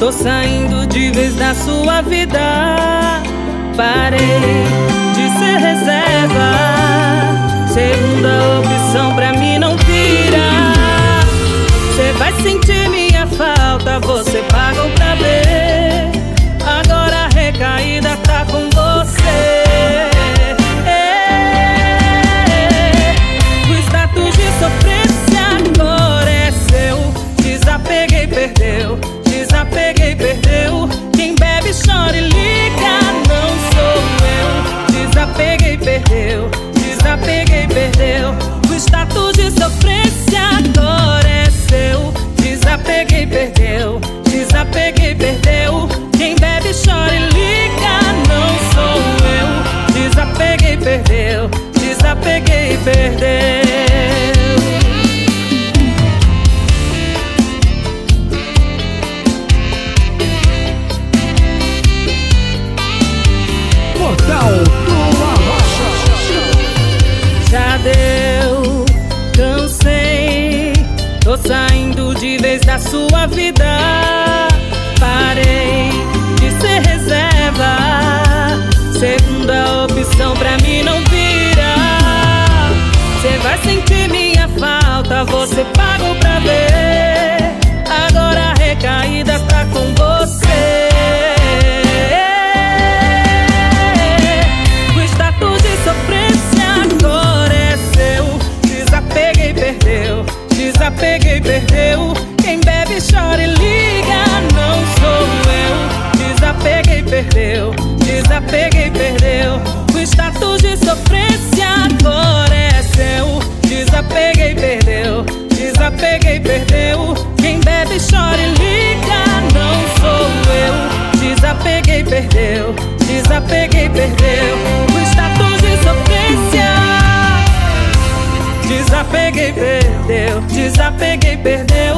Tô saindo de vez da sua vida. Parei de ser reserva. Segunda opção pra mim não vira. Cê vai sentir minha falta, você pagou pra ver. Agora a recaída tá com você. O status de sofrência agora é seu. Desapeguei, perdeu. Desapeguei, perdeu. Quem bebe, chora e liga, não sou eu. Desapeguei, perdeu. Desapeguei, perdeu. O status de sofrência agora é seu. Desapeguei, perdeu. Desapeguei, perdeu. Quem bebe, chora e liga, não sou eu. Desapeguei, perdeu. Desapeguei, perdeu. Já deu, cansei. Tô saindo de vez da sua vida. Parei de ser reserva. Segunda opção pra mim não vira. Cê vai sentir minha falta, você pagou pra ver. Agora a recaída tá com você. O status de sofrência agora é seu. Desapeguei, perdeu. Desapeguei, perdeu. Quem bebe, chora e liga, não sou eu. Desapeguei, perdeu. Desapeguei, perdeu. O status de sofrência agora é seu. Desapeguei, perdeu. Desapeguei, perdeu. Quem bebe, chora e liga, não sou eu. Desapeguei, perdeu. Desapeguei, perdeu. O status de sofrência. Desapeguei, perdeu. Desapeguei, perdeu.